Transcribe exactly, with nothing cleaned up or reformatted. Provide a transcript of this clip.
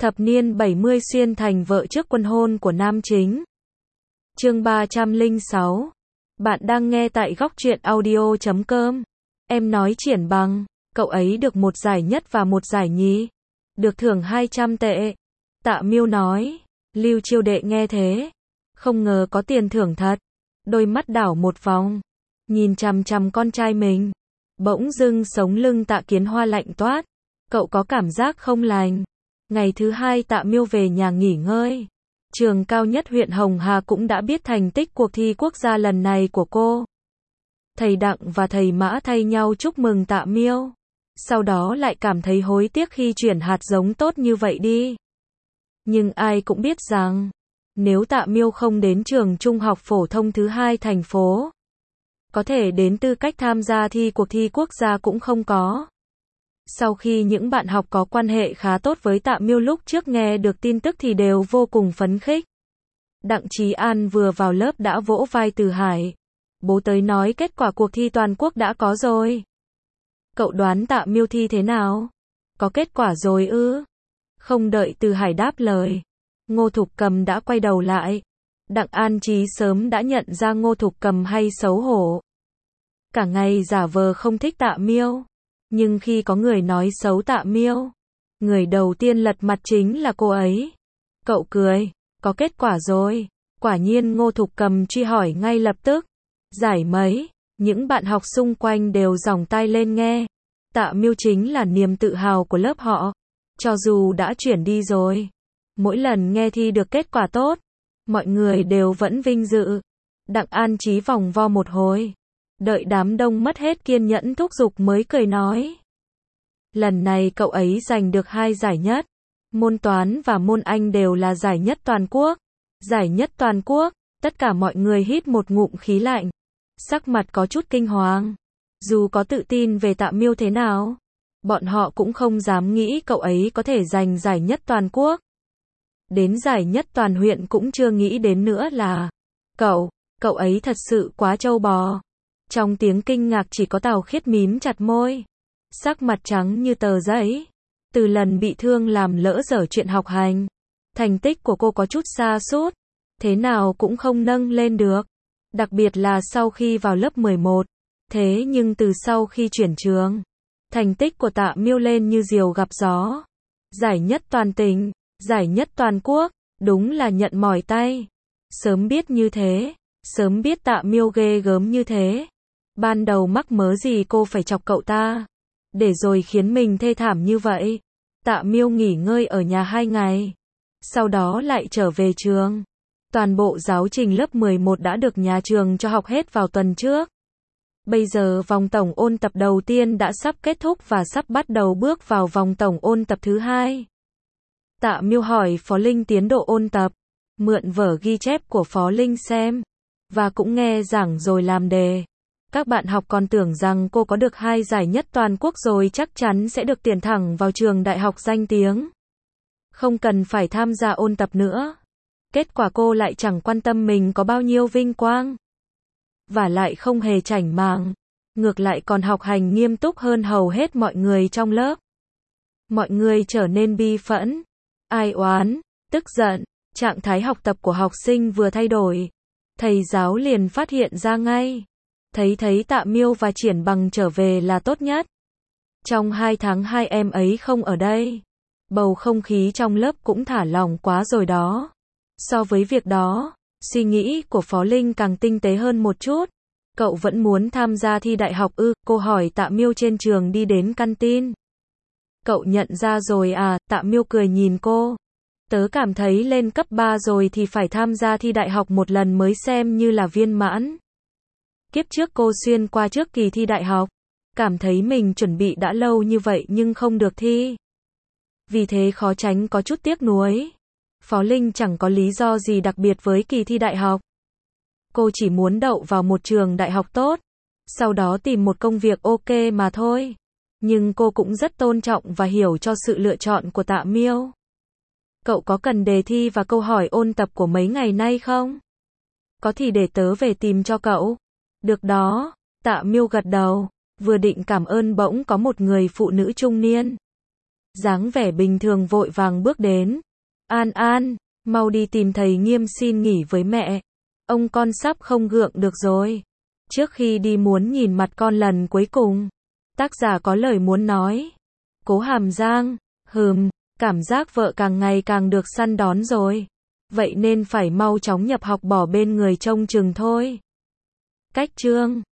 Thập niên bảy mươi xuyên thành vợ trước quân hôn của nam chính. Chương ba trăm lẻ sáu. Bạn đang nghe tại góc truyện audio chấm com. Em nói Triển Bằng, cậu ấy được một giải nhất và một giải nhì. Được thưởng hai trăm tệ. Tạ Miêu nói. Lưu Chiêu Đệ nghe thế. Không ngờ có tiền thưởng thật. Đôi mắt đảo một vòng. Nhìn chằm chằm con trai mình. Bỗng dưng sống lưng Tạ Kiến Hoa lạnh toát. Cậu có cảm giác không lành. Ngày thứ hai Tạ Miêu về nhà nghỉ ngơi. Trường cao nhất huyện Hồng Hà cũng đã biết thành tích cuộc thi quốc gia lần này của cô. Thầy Đặng và thầy Mã thay nhau chúc mừng Tạ Miêu. Sau đó lại cảm thấy hối tiếc khi chuyển hạt giống tốt như vậy đi. Nhưng ai cũng biết rằng, nếu Tạ Miêu không đến trường trung học phổ thông thứ hai thành phố, có thể đến tư cách tham gia thi cuộc thi quốc gia cũng không có. Sau khi những bạn học có quan hệ khá tốt với Tạ Miêu lúc trước nghe được tin tức thì đều vô cùng phấn khích. Đặng Chí An vừa vào lớp đã vỗ vai Từ Hải. Bố tới nói kết quả cuộc thi toàn quốc đã có rồi. Cậu đoán Tạ Miêu thi thế nào? Có kết quả rồi ư? Không đợi Từ Hải đáp lời, Ngô Thục Cầm đã quay đầu lại. Đặng An Chí sớm đã nhận ra Ngô Thục Cầm hay xấu hổ. Cả ngày giả vờ không thích Tạ Miêu. Nhưng khi có người nói xấu Tạ Miêu, người đầu tiên lật mặt chính là cô ấy. Cậu cười, có kết quả rồi. Quả nhiên Ngô Thục Cầm truy hỏi ngay lập tức. Giải mấy? Những bạn học xung quanh đều giỏng tai lên nghe. Tạ Miêu chính là niềm tự hào của lớp họ. Cho dù đã chuyển đi rồi, mỗi lần nghe thi được kết quả tốt, mọi người đều vẫn vinh dự. Đặng An Chí vòng vo một hồi. Đợi đám đông mất hết kiên nhẫn thúc giục mới cười nói. Lần này cậu ấy giành được hai giải nhất. Môn toán và môn Anh đều là giải nhất toàn quốc. Giải nhất toàn quốc, tất cả mọi người hít một ngụm khí lạnh. Sắc mặt có chút kinh hoàng. Dù có tự tin về Tạ Miêu thế nào, bọn họ cũng không dám nghĩ cậu ấy có thể giành giải nhất toàn quốc. Đến giải nhất toàn huyện cũng chưa nghĩ đến nữa là. Cậu, cậu ấy thật sự quá trâu bò. Trong tiếng kinh ngạc chỉ có Tào Khiết mím chặt môi. Sắc mặt trắng như tờ giấy. Từ lần bị thương làm lỡ dở chuyện học hành, thành tích của cô có chút sa sút, thế nào cũng không nâng lên được. Đặc biệt là sau khi vào lớp mười một. Thế nhưng từ sau khi chuyển trường, thành tích của Tạ Miêu lên như diều gặp gió. Giải nhất toàn tỉnh, giải nhất toàn quốc, đúng là nhận mỏi tay. Sớm biết như thế, sớm biết Tạ Miêu ghê gớm như thế. Ban đầu mắc mớ gì cô phải chọc cậu ta, để rồi khiến mình thê thảm như vậy. Tạ Miêu nghỉ ngơi ở nhà hai ngày, sau đó lại trở về trường. Toàn bộ giáo trình lớp mười một đã được nhà trường cho học hết vào tuần trước. Bây giờ vòng tổng ôn tập đầu tiên đã sắp kết thúc và sắp bắt đầu bước vào vòng tổng ôn tập thứ hai. Tạ Miêu hỏi Phó Linh tiến độ ôn tập, mượn vở ghi chép của Phó Linh xem, và cũng nghe giảng rồi làm đề. Các bạn học còn tưởng rằng cô có được hai giải nhất toàn quốc rồi chắc chắn sẽ được tuyển thẳng vào trường đại học danh tiếng. Không cần phải tham gia ôn tập nữa. Kết quả cô lại chẳng quan tâm mình có bao nhiêu vinh quang. Và lại không hề chảnh mảng. Ngược lại còn học hành nghiêm túc hơn hầu hết mọi người trong lớp. Mọi người trở nên bi phẫn, ai oán, tức giận. Trạng thái học tập của học sinh vừa thay đổi, thầy giáo liền phát hiện ra ngay. Thấy thấy Tạ Miêu và Triển Bằng trở về là tốt nhất. Trong hai tháng hai em ấy không ở đây, bầu không khí trong lớp cũng thả lỏng quá rồi đó. So với việc đó, suy nghĩ của Phó Linh càng tinh tế hơn một chút. Cậu vẫn muốn tham gia thi đại học ư? Cô hỏi Tạ Miêu trên trường đi đến căn tin. Cậu nhận ra rồi à? Tạ Miêu cười nhìn cô. Tớ cảm thấy lên cấp ba rồi thì phải tham gia thi đại học một lần mới xem như là viên mãn. Kiếp trước cô xuyên qua trước kỳ thi đại học, cảm thấy mình chuẩn bị đã lâu như vậy nhưng không được thi. Vì thế khó tránh có chút tiếc nuối. Phó Linh chẳng có lý do gì đặc biệt với kỳ thi đại học. Cô chỉ muốn đậu vào một trường đại học tốt, sau đó tìm một công việc ok mà thôi. Nhưng cô cũng rất tôn trọng và hiểu cho sự lựa chọn của Tạ Miêu. Cậu có cần đề thi và câu hỏi ôn tập của mấy ngày nay không? Có thì để tớ về tìm cho cậu. Được đó, Tạ Miêu gật đầu, vừa định cảm ơn bỗng có một người phụ nữ trung niên dáng vẻ bình thường vội vàng bước đến. An An, mau đi tìm thầy Nghiêm xin nghỉ với mẹ. Ông con sắp không gượng được rồi. Trước khi đi muốn nhìn mặt con lần cuối cùng. Tác giả có lời muốn nói. Cố Hàm Giang, hừm, cảm giác vợ càng ngày càng được săn đón rồi. Vậy nên phải mau chóng nhập học bỏ bên người trông chừng thôi. Cách chương